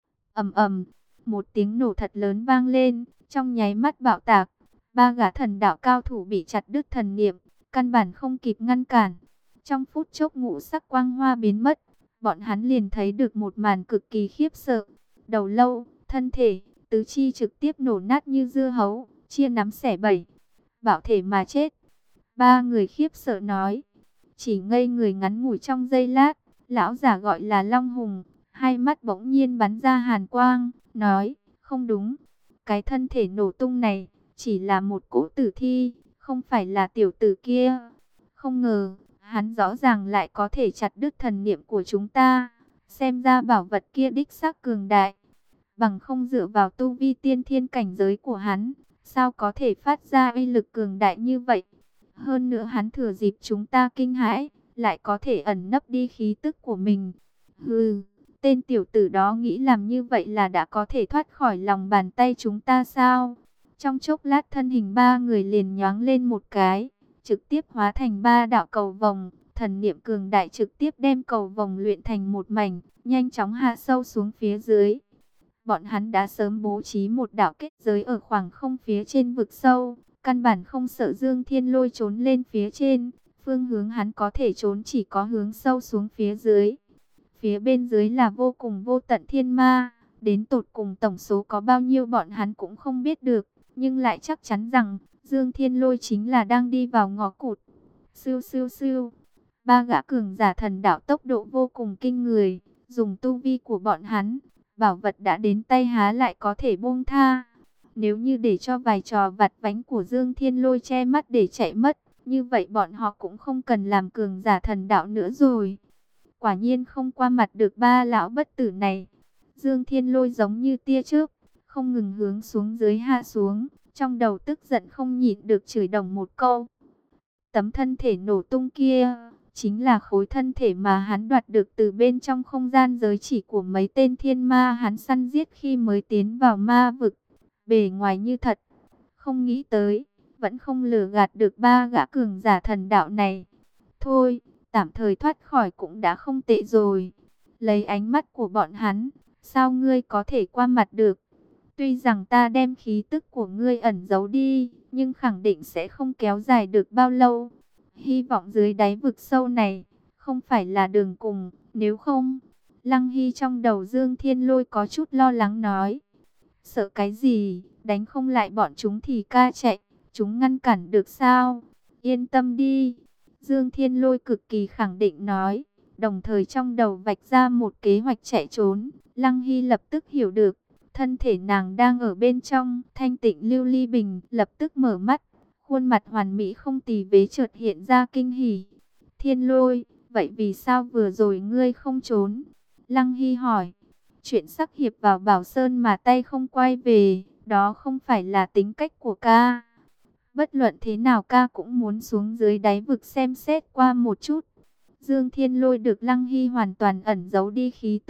Ầm ầm, một tiếng nổ thật lớn vang lên, trong nháy mắt bạo tạc, ba gã thần đạo cao thủ bị chặt đứt thần niệm, căn bản không kịp ngăn cản. Trong phút chốc ngũ sắc quang hoa biến mất, bọn hắn liền thấy được một màn cực kỳ khiếp sợ. Đầu lâu, thân thể, tứ chi trực tiếp nổ nát như dưa hấu, chia nắm xẻ bảy. Bảo thể mà chết. Ba người khiếp sợ nói. Chỉ ngây người ngắn ngủi trong giây lát, lão giả gọi là Long Hùng, hai mắt bỗng nhiên bắn ra hàn quang, nói, không đúng, cái thân thể nổ tung này, chỉ là một cỗ tử thi, không phải là tiểu tử kia. Không ngờ, hắn rõ ràng lại có thể chặt đứt thần niệm của chúng ta, xem ra bảo vật kia đích xác cường đại. Bằng không dựa vào tu vi tiên thiên cảnh giới của hắn, sao có thể phát ra uy lực cường đại như vậy? Hơn nữa hắn thừa dịp chúng ta kinh hãi, lại có thể ẩn nấp đi khí tức của mình. Hừ, tên tiểu tử đó nghĩ làm như vậy là đã có thể thoát khỏi lòng bàn tay chúng ta sao? Trong chốc lát thân hình ba người liền nhoáng lên một cái, trực tiếp hóa thành ba đạo cầu vồng, thần niệm cường đại trực tiếp đem cầu vồng luyện thành một mảnh, nhanh chóng hạ sâu xuống phía dưới. Bọn hắn đã sớm bố trí một đạo kết giới ở khoảng không phía trên vực sâu, căn bản không sợ Dương Thiên Lôi trốn lên phía trên, phương hướng hắn có thể trốn chỉ có hướng sâu xuống phía dưới. Phía bên dưới là vô cùng vô tận thiên ma, đến tột cùng tổng số có bao nhiêu bọn hắn cũng không biết được, nhưng lại chắc chắn rằng Dương Thiên Lôi chính là đang đi vào ngõ cụt. Siêu siêu siêu, ba gã cường giả thần đạo tốc độ vô cùng kinh người, dùng tu vi của bọn hắn, bảo vật đã đến tay há lại có thể buông tha. Nếu như để cho vài trò vặt vãnh của Dương Thiên Lôi che mắt để chạy mất, như vậy bọn họ cũng không cần làm cường giả thần đạo nữa rồi. Quả nhiên không qua mặt được ba lão bất tử này. Dương Thiên Lôi giống như tia chớp, không ngừng hướng xuống dưới hạ xuống, trong đầu tức giận không nhịn được chửi đồng một câu. Tấm thân thể nổ tung kia, chính là khối thân thể mà hắn đoạt được từ bên trong không gian giới chỉ của mấy tên thiên ma hắn săn giết khi mới tiến vào ma vực. Bề ngoài như thật, không nghĩ tới, vẫn không lừa gạt được ba gã cường giả thần đạo này. Thôi, tạm thời thoát khỏi cũng đã không tệ rồi. Lấy ánh mắt của bọn hắn, sao ngươi có thể qua mặt được? Tuy rằng ta đem khí tức của ngươi ẩn giấu đi, nhưng khẳng định sẽ không kéo dài được bao lâu. Hy vọng dưới đáy vực sâu này, không phải là đường cùng, nếu không... Lăng Hy trong đầu Dương Thiên Lôi có chút lo lắng nói. Sợ cái gì, đánh không lại bọn chúng thì ca chạy, chúng ngăn cản được sao? Yên tâm đi. Dương Thiên Lôi cực kỳ khẳng định nói, đồng thời trong đầu vạch ra một kế hoạch chạy trốn. Lăng Hy lập tức hiểu được, thân thể nàng đang ở bên trong Thanh Tịnh Lưu Ly Bình, lập tức mở mắt, khuôn mặt hoàn mỹ không tì vết chợt hiện ra kinh hỉ. Thiên Lôi, vậy vì sao vừa rồi ngươi không trốn? Lăng Hy hỏi. Chuyện sắc hiệp vào Bảo Sơn mà tay không quay về, đó không phải là tính cách của ca. Bất luận thế nào ca cũng muốn xuống dưới đáy vực xem xét qua một chút. Dương Thiên Lôi được Lăng Hy hoàn toàn ẩn giấu đi khí tức,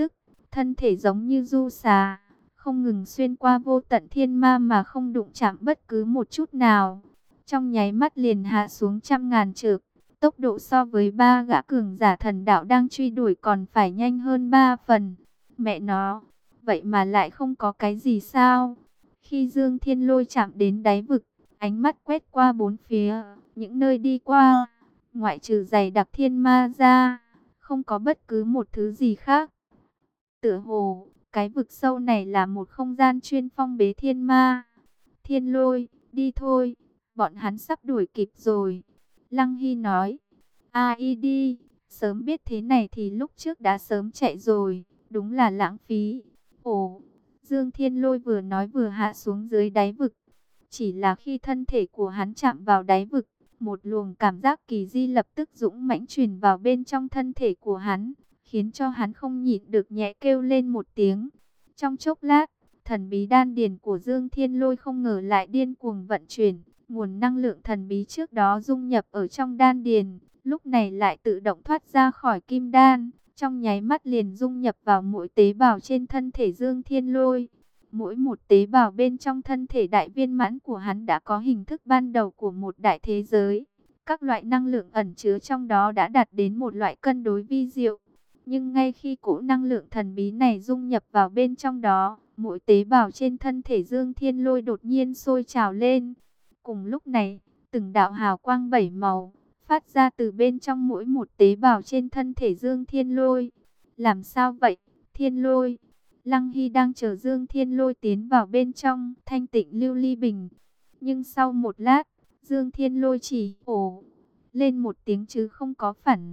thân thể giống như du xà, không ngừng xuyên qua vô tận thiên ma mà không đụng chạm bất cứ một chút nào. Trong nháy mắt liền hạ xuống trăm ngàn trượng, tốc độ so với ba gã cường giả thần đạo đang truy đuổi còn phải nhanh hơn ba phần. Mẹ nó, vậy mà lại không có cái gì sao? Khi Dương Thiên Lôi chạm đến đáy vực, ánh mắt quét qua bốn phía, những nơi đi qua, ngoại trừ dày đặc thiên ma ra, không có bất cứ một thứ gì khác. Tựa hồ, cái vực sâu này là một không gian chuyên phong bế thiên ma. Thiên Lôi, đi thôi, bọn hắn sắp đuổi kịp rồi. Lăng Hy nói, ai đi, sớm biết thế này thì lúc trước đã sớm chạy rồi, đúng là lãng phí. Ồ, Dương Thiên Lôi vừa nói vừa hạ xuống dưới đáy vực. Chỉ là khi thân thể của hắn chạm vào đáy vực, một luồng cảm giác kỳ di lập tức dũng mãnh truyền vào bên trong thân thể của hắn, khiến cho hắn không nhịn được nhẹ kêu lên một tiếng. Trong chốc lát, thần bí đan điền của Dương Thiên Lôi không ngờ lại điên cuồng vận chuyển, nguồn năng lượng thần bí trước đó dung nhập ở trong đan điền, lúc này lại tự động thoát ra khỏi kim đan, trong nháy mắt liền dung nhập vào mỗi tế bào trên thân thể Dương Thiên Lôi. Mỗi một tế bào bên trong thân thể đại viên mãn của hắn đã có hình thức ban đầu của một đại thế giới. Các loại năng lượng ẩn chứa trong đó đã đạt đến một loại cân đối vi diệu. Nhưng ngay khi cỗ năng lượng thần bí này dung nhập vào bên trong đó, mỗi tế bào trên thân thể Dương Thiên Lôi đột nhiên sôi trào lên. Cùng lúc này, từng đạo hào quang bảy màu phát ra từ bên trong mỗi một tế bào trên thân thể Dương Thiên Lôi. Làm sao vậy, Thiên Lôi? Lăng Hy đang chờ Dương Thiên Lôi tiến vào bên trong thanh tịnh lưu ly bình. Nhưng sau một lát, Dương Thiên Lôi chỉ ồ lên một tiếng chứ không có phản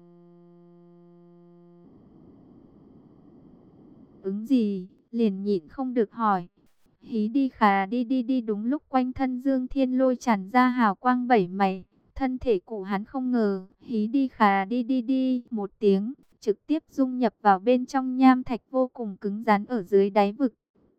ứng gì, liền nhịn không được hỏi. Hí đi khà đi đi đi, đúng lúc quanh thân Dương Thiên Lôi tràn ra hào quang bảy mày, thân thể của hắn không ngờ, hí đi khà đi đi đi, một tiếng, trực tiếp dung nhập vào bên trong nham thạch vô cùng cứng rắn ở dưới đáy vực.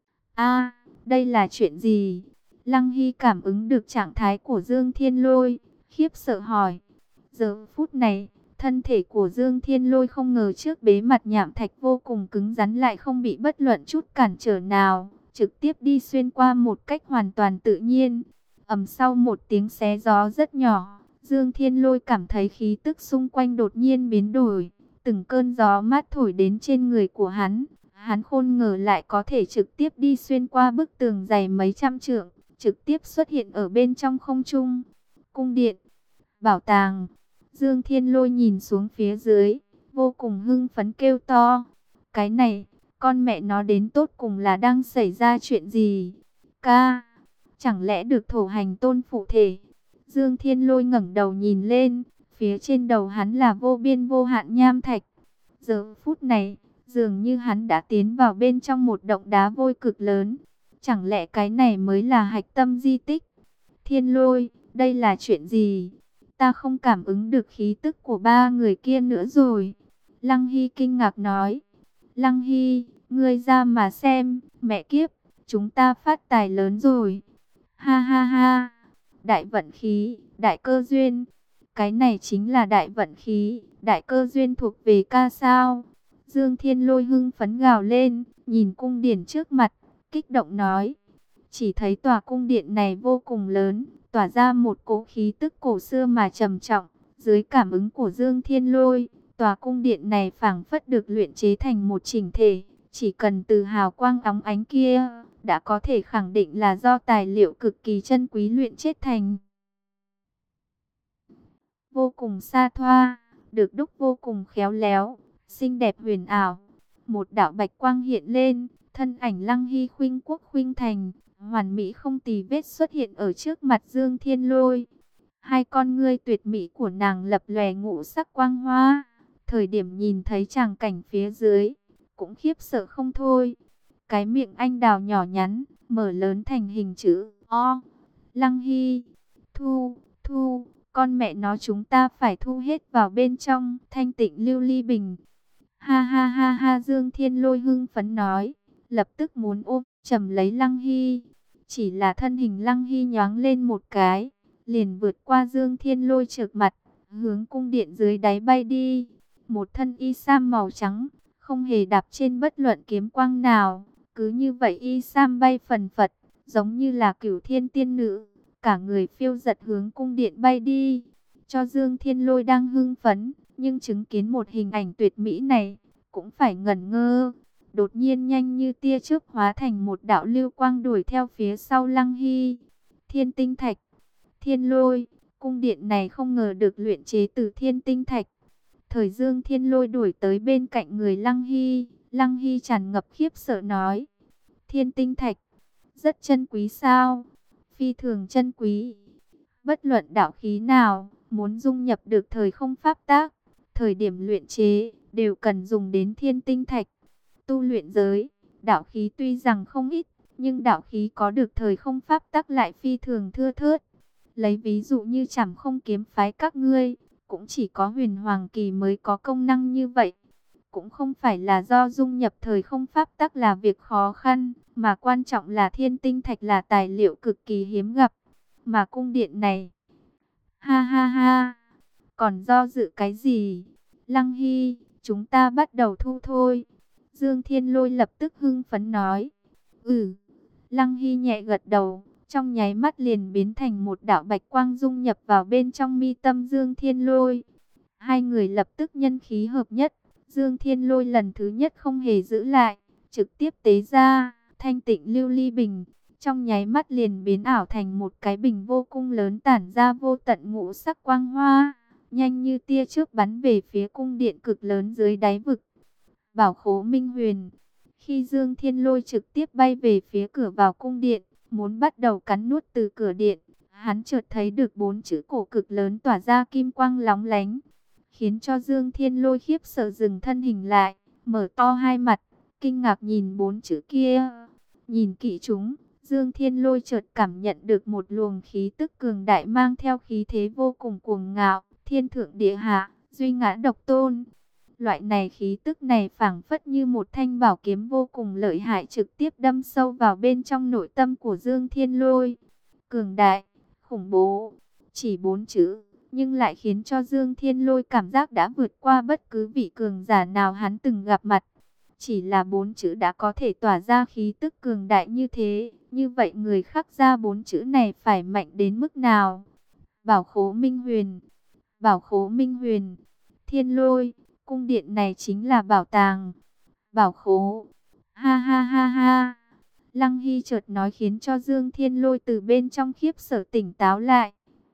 A, đây là chuyện gì? Lăng Hy cảm ứng được trạng thái của Dương Thiên Lôi, khiếp sợ hỏi. Giờ phút này, thân thể của Dương Thiên Lôi không ngờ trước bế mặt nham thạch vô cùng cứng rắn lại không bị bất luận chút cản trở nào, trực tiếp đi xuyên qua một cách hoàn toàn tự nhiên. Ầm, sau một tiếng xé gió rất nhỏ, Dương Thiên Lôi cảm thấy khí tức xung quanh đột nhiên biến đổi. Từng cơn gió mát thổi đến trên người của hắn, hắn khôn ngờ lại có thể trực tiếp đi xuyên qua bức tường dày mấy trăm trượng, trực tiếp xuất hiện ở bên trong không trung. Cung điện, bảo tàng. Dương Thiên Lôi nhìn xuống phía dưới, vô cùng hưng phấn kêu to. Cái này, con mẹ nó đến tột cùng là đang xảy ra chuyện gì? Ca, chẳng lẽ được thổ hành tôn phụ thể? Dương Thiên Lôi ngẩng đầu nhìn lên, phía trên đầu hắn là vô biên vô hạn nham thạch. Giờ phút này, dường như hắn đã tiến vào bên trong một động đá vôi cực lớn. Chẳng lẽ cái này mới là hạch tâm di tích? Thiên Lôi, đây là chuyện gì? Ta không cảm ứng được khí tức của ba người kia nữa rồi. Lăng Hy kinh ngạc nói. Lăng Hy, ngươi ra mà xem, mẹ kiếp, chúng ta phát tài lớn rồi. Ha ha ha, đại vận khí, đại cơ duyên. Cái này chính là đại vận khí, đại cơ duyên thuộc về ca sao? Dương Thiên Lôi hưng phấn gào lên, nhìn cung điện trước mặt, kích động nói. Chỉ thấy tòa cung điện này vô cùng lớn, tỏa ra một cỗ khí tức cổ xưa mà trầm trọng. Dưới cảm ứng của Dương Thiên Lôi, tòa cung điện này phảng phất được luyện chế thành một chỉnh thể. Chỉ cần từ hào quang óng ánh kia, đã có thể khẳng định là do tài liệu cực kỳ chân quý luyện chế thành. Vô cùng xa thoa, được đúc vô cùng khéo léo, xinh đẹp huyền ảo. Một đạo bạch quang hiện lên, thân ảnh Lăng Hy khuynh quốc khuynh thành, hoàn mỹ không tì vết xuất hiện ở trước mặt Dương Thiên Lôi. Hai con ngươi tuyệt mỹ của nàng lập lòe ngũ sắc quang hoa. Thời điểm nhìn thấy tràng cảnh phía dưới, cũng khiếp sợ không thôi. Cái miệng anh đào nhỏ nhắn, mở lớn thành hình chữ O. Lăng Hy, thu, thu, con mẹ nó chúng ta phải thu hết vào bên trong thanh tịnh lưu ly bình. Ha ha ha ha, Dương Thiên Lôi hưng phấn nói, lập tức muốn ôm chầm lấy Lăng Hy. Chỉ là thân hình Lăng Hy nhoáng lên một cái, liền vượt qua Dương Thiên Lôi trượt mặt, hướng cung điện dưới đáy bay đi. Một thân y sam màu trắng, không hề đạp trên bất luận kiếm quang nào. Cứ như vậy y sam bay phần phật, giống như là cửu thiên tiên nữ, cả người phiêu dật hướng cung điện bay đi. Cho Dương Thiên Lôi đang hưng phấn, nhưng chứng kiến một hình ảnh tuyệt mỹ này, cũng phải ngẩn ngơ. Đột nhiên nhanh như tia chớp hóa thành một đạo lưu quang đuổi theo phía sau Lăng Hy. Thiên tinh thạch, Thiên Lôi, cung điện này không ngờ được luyện chế từ thiên tinh thạch. Thời Dương Thiên Lôi đuổi tới bên cạnh người Lăng Hy, Lăng Hy tràn ngập khiếp sợ nói: Thiên tinh thạch, rất chân quý sao? Phi thường chân quý. Bất luận đạo khí nào, muốn dung nhập được thời không pháp tác, thời điểm luyện chế, đều cần dùng đến thiên tinh thạch. Tu luyện giới, đạo khí tuy rằng không ít, nhưng đạo khí có được thời không pháp tắc lại phi thường thưa thớt. Lấy ví dụ như Trảm Không kiếm phái các ngươi, cũng chỉ có Huyền Hoàng kỳ mới có công năng như vậy. Cũng không phải là do dung nhập thời không pháp tắc là việc khó khăn, mà quan trọng là thiên tinh thạch là tài liệu cực kỳ hiếm gặp. Mà cung điện này, ha ha ha, còn do dự cái gì? Lăng Hy, chúng ta bắt đầu thu thôi. Dương Thiên Lôi lập tức hưng phấn nói. Ừ. Lăng Hy nhẹ gật đầu, trong nháy mắt liền biến thành một đạo bạch quang dung nhập vào bên trong mi tâm Dương Thiên Lôi. Hai người lập tức nhân khí hợp nhất. Dương Thiên Lôi lần thứ nhất không hề giữ lại, trực tiếp tế ra thanh tịnh lưu ly bình, trong nháy mắt liền biến ảo thành một cái bình vô cùng lớn tản ra vô tận ngũ sắc quang hoa, nhanh như tia chớp bắn về phía cung điện cực lớn dưới đáy vực. Bảo khố Minh Huyền. Khi Dương Thiên Lôi trực tiếp bay về phía cửa vào cung điện, muốn bắt đầu cắn nuốt từ cửa điện, hắn chợt thấy được bốn chữ cổ cực lớn tỏa ra kim quang lóng lánh, khiến cho Dương Thiên Lôi khiếp sợ dừng thân hình lại, mở to hai mặt, kinh ngạc nhìn bốn chữ kia. Nhìn kỹ chúng, Dương Thiên Lôi chợt cảm nhận được một luồng khí tức cường đại mang theo khí thế vô cùng cuồng ngạo, thiên thượng địa hạ, duy ngã độc tôn. Loại này khí tức này phảng phất như một thanh bảo kiếm vô cùng lợi hại trực tiếp đâm sâu vào bên trong nội tâm của Dương Thiên Lôi. Cường đại, khủng bố, chỉ bốn chữ, nhưng lại khiến cho Dương Thiên Lôi cảm giác đã vượt qua bất cứ vị cường giả nào hắn từng gặp mặt. Chỉ là bốn chữ đã có thể tỏa ra khí tức cường đại như thế, như vậy người khắc ra bốn chữ này phải mạnh đến mức nào? Bảo khố Minh Huyền, Bảo khố Minh Huyền, Thiên Lôi. Cung điện này chính là bảo tàng, bảo khố. Ha ha ha ha. Lăng Hy chợt nói khiến cho Dương Thiên Lôi từ bên trong khiếp sợ tỉnh táo lại.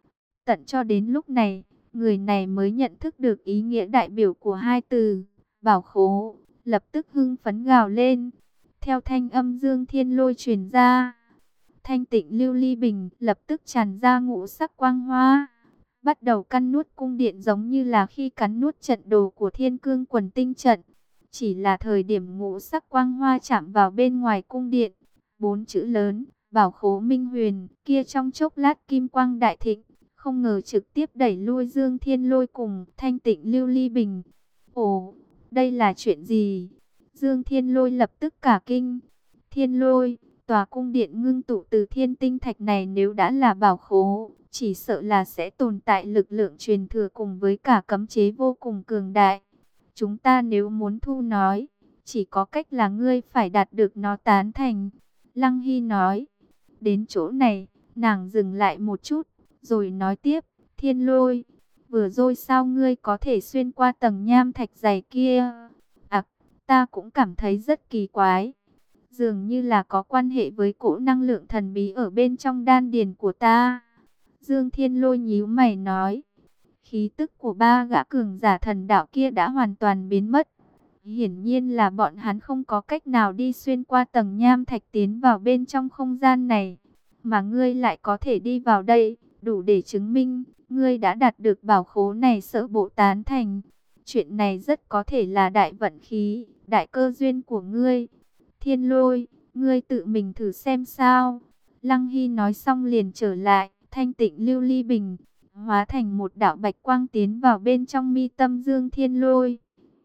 Tận cho đến lúc này, người này mới nhận thức được ý nghĩa đại biểu của hai từ, bảo khố, lập tức hưng phấn gào lên. Theo thanh âm Dương Thiên Lôi truyền ra, thanh tịnh lưu ly bình lập tức tràn ra ngũ sắc quang hoa, bắt đầu cắn nuốt cung điện giống như là khi cắn nuốt trận đồ của Thiên Cương Quần Tinh trận. Chỉ là thời điểm ngũ sắc quang hoa chạm vào bên ngoài cung điện, bốn chữ lớn, bảo khố Minh Huyền, kia trong chốc lát kim quang đại thịnh, không ngờ trực tiếp đẩy lui Dương Thiên Lôi cùng thanh tịnh lưu ly bình. Ồ, đây là chuyện gì? Dương Thiên Lôi lập tức cả kinh. Thiên Lôi, tòa cung điện ngưng tụ từ thiên tinh thạch này nếu đã là bảo khố, chỉ sợ là sẽ tồn tại lực lượng truyền thừa cùng với cả cấm chế vô cùng cường đại. Chúng ta nếu muốn thu nói, chỉ có cách là ngươi phải đạt được nó tán thành. Lăng Hy nói. Đến chỗ này, nàng dừng lại một chút, rồi nói tiếp. Thiên Lôi, vừa rồi sao ngươi có thể xuyên qua tầng nham thạch dày kia? À, ta cũng cảm thấy rất kỳ quái. Dường như là có quan hệ với cỗ năng lượng thần bí ở bên trong đan điền của ta. Dương Thiên Lôi nhíu mày nói. Khí tức của ba gã cường giả thần đạo kia đã hoàn toàn biến mất. Hiển nhiên là bọn hắn không có cách nào đi xuyên qua tầng nham thạch tiến vào bên trong không gian này. Mà ngươi lại có thể đi vào đây, đủ để chứng minh ngươi đã đạt được bảo khố này sở bộ tán thành. Chuyện này rất có thể là đại vận khí, đại cơ duyên của ngươi. Thiên Lôi, ngươi tự mình thử xem sao. Lăng Hy nói xong liền trở lại, thanh tịnh lưu ly bình, hóa thành một đạo bạch quang tiến vào bên trong mi tâm Dương Thiên Lôi.